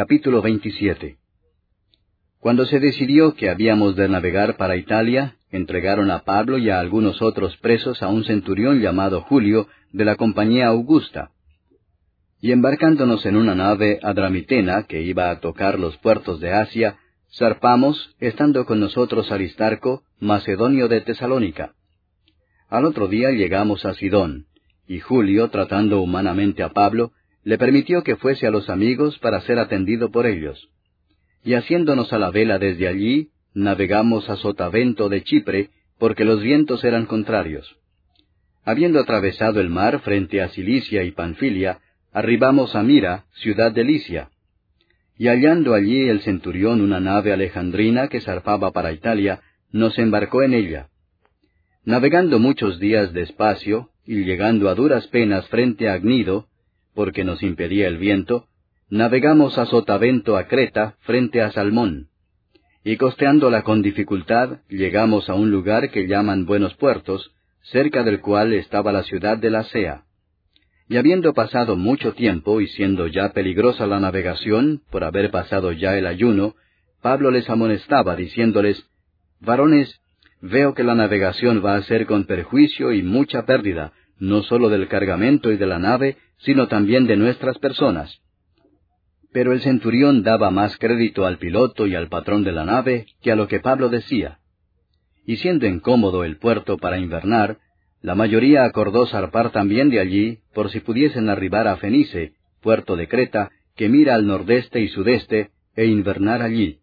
Capítulo 27. Cuando se decidió que habíamos de navegar para Italia, entregaron a Pablo y a algunos otros presos a un centurión llamado Julio, de la compañía Augusta. Y embarcándonos en una nave adramitena que iba a tocar los puertos de Asia, zarpamos, estando con nosotros Aristarco, macedonio de Tesalónica. Al otro día llegamos a Sidón, y Julio, tratando humanamente a Pablo, le permitió que fuese a los amigos para ser atendido por ellos. Y haciéndonos a la vela desde allí, navegamos a Sotavento de Chipre, porque los vientos eran contrarios. Habiendo atravesado el mar frente a Cilicia y Panfilia, arribamos a Mira, ciudad de Licia. Y hallando allí el centurión una nave alejandrina que zarpaba para Italia, nos embarcó en ella. Navegando muchos días despacio, y llegando a duras penas frente a Gnido, porque nos impedía el viento, navegamos a Sotavento a Creta, frente a Salmón. Y costeándola con dificultad, llegamos a un lugar que llaman Buenos Puertos, cerca del cual estaba la ciudad de Lasea. Y habiendo pasado mucho tiempo, y siendo ya peligrosa la navegación, por haber pasado ya el ayuno, Pablo les amonestaba, diciéndoles, «Varones, veo que la navegación va a ser con perjuicio y mucha pérdida, no sólo del cargamento y de la nave, sino también de nuestras personas». Pero el centurión daba más crédito al piloto y al patrón de la nave que a lo que Pablo decía. Y siendo incómodo el puerto para invernar, la mayoría acordó zarpar también de allí, por si pudiesen arribar a Fenice, puerto de Creta, que mira al nordeste y sudeste, e invernar allí.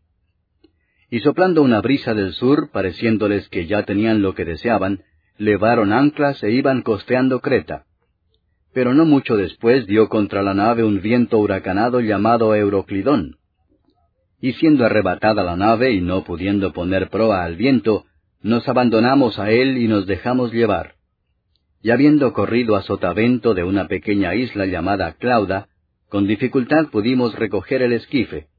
Y soplando una brisa del sur, pareciéndoles que ya tenían lo que deseaban, levaron anclas e iban costeando Creta. Pero no mucho después dio contra la nave un viento huracanado llamado Euroclidón. Y siendo arrebatada la nave y no pudiendo poner proa al viento, nos abandonamos a él y nos dejamos llevar. Y habiendo corrido a Sotavento de una pequeña isla llamada Clauda, con dificultad pudimos recoger el esquife.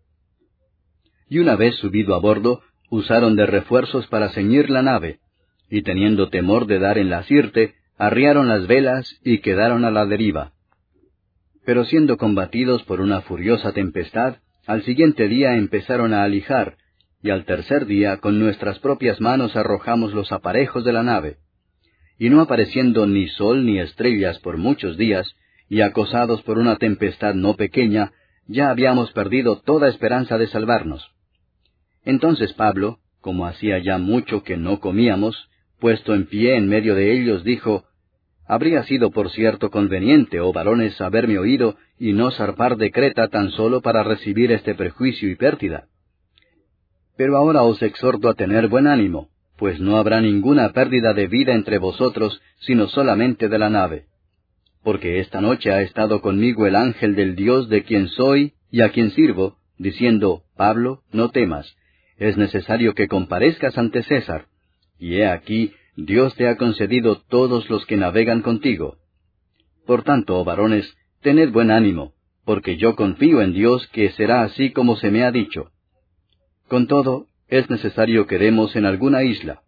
Y una vez subido a bordo, usaron de refuerzos para ceñir la nave, y teniendo temor de dar en la sirte, arriaron las velas y quedaron a la deriva. Pero siendo combatidos por una furiosa tempestad, al siguiente día empezaron a alijar, y al tercer día con nuestras propias manos arrojamos los aparejos de la nave. Y no apareciendo ni sol ni estrellas por muchos días, y acosados por una tempestad no pequeña, ya habíamos perdido toda esperanza de salvarnos. Entonces Pablo, como hacía ya mucho que no comíamos, puesto en pie en medio de ellos, dijo, «Habría sido por cierto conveniente, oh varones, haberme oído, y no zarpar de Creta tan solo para recibir este perjuicio y pérdida. Pero ahora os exhorto a tener buen ánimo, pues no habrá ninguna pérdida de vida entre vosotros, sino solamente de la nave. Porque esta noche ha estado conmigo el ángel del Dios de quien soy y a quien sirvo, diciendo, Pablo, no temas, es necesario que comparezcas ante César, y he aquí, Dios te ha concedido todos los que navegan contigo. Por tanto, oh varones, tened buen ánimo, porque yo confío en Dios que será así como se me ha dicho. Con todo, es necesario que demos en alguna isla.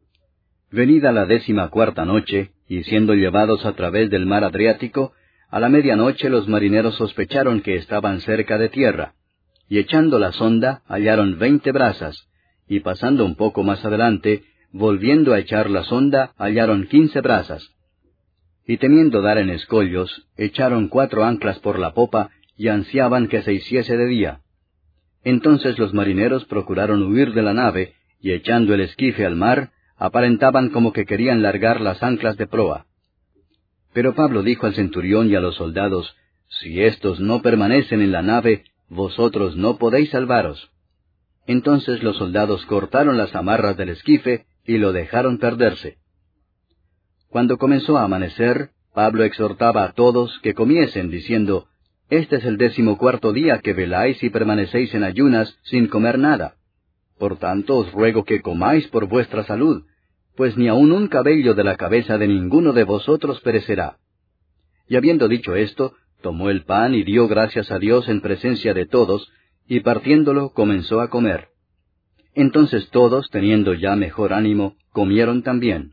Venida la 14ª noche, y siendo llevados a través del mar Adriático, a la medianoche los marineros sospecharon que estaban cerca de tierra, y echando la sonda hallaron 20 brazas, y pasando un poco más adelante, volviendo a echar la sonda, hallaron 15 brazas. Y temiendo dar en escollos, echaron 4 anclas por la popa, y ansiaban que se hiciese de día. Entonces los marineros procuraron huir de la nave, y echando el esquife al mar, aparentaban como que querían largar las anclas de proa. Pero Pablo dijo al centurión y a los soldados, «Si éstos no permanecen en la nave, vosotros no podéis salvaros». Entonces los soldados cortaron las amarras del esquife, y lo dejaron perderse. Cuando comenzó a amanecer, Pablo exhortaba a todos que comiesen, diciendo, «Este es el 14º día que veláis y permanecéis en ayunas sin comer nada. Por tanto os ruego que comáis por vuestra salud, pues ni aun un cabello de la cabeza de ninguno de vosotros perecerá». Y habiendo dicho esto, tomó el pan y dio gracias a Dios en presencia de todos, y partiéndolo comenzó a comer. Entonces todos, teniendo ya mejor ánimo, comieron también.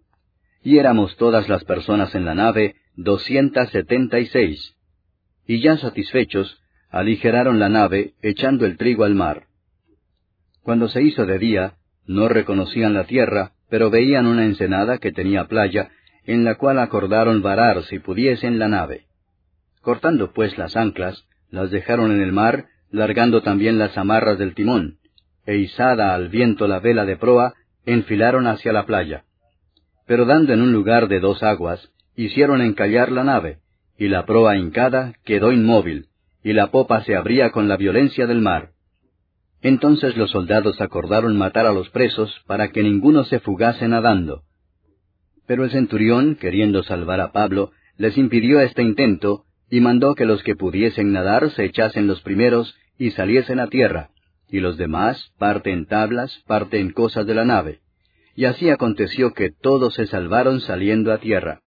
Y éramos todas las personas en la nave 276. Y ya satisfechos, aligeraron la nave, echando el trigo al mar. Cuando se hizo de día, no reconocían la tierra, pero veían una ensenada que tenía playa, en la cual acordaron varar si pudiesen la nave. Cortando pues las anclas, las dejaron en el mar, largando también las amarras del timón, e izada al viento la vela de proa, enfilaron hacia la playa. Pero dando en un lugar de 2 aguas, hicieron encallar la nave, y la proa hincada quedó inmóvil, y la popa se abría con la violencia del mar. Entonces los soldados acordaron matar a los presos, para que ninguno se fugase nadando. Pero el centurión, queriendo salvar a Pablo, les impidió este intento, y mandó que los que pudiesen nadar se echasen los primeros, y saliesen a tierra, y los demás, parte en tablas, parte en cosas de la nave. Y así aconteció que todos se salvaron saliendo a tierra.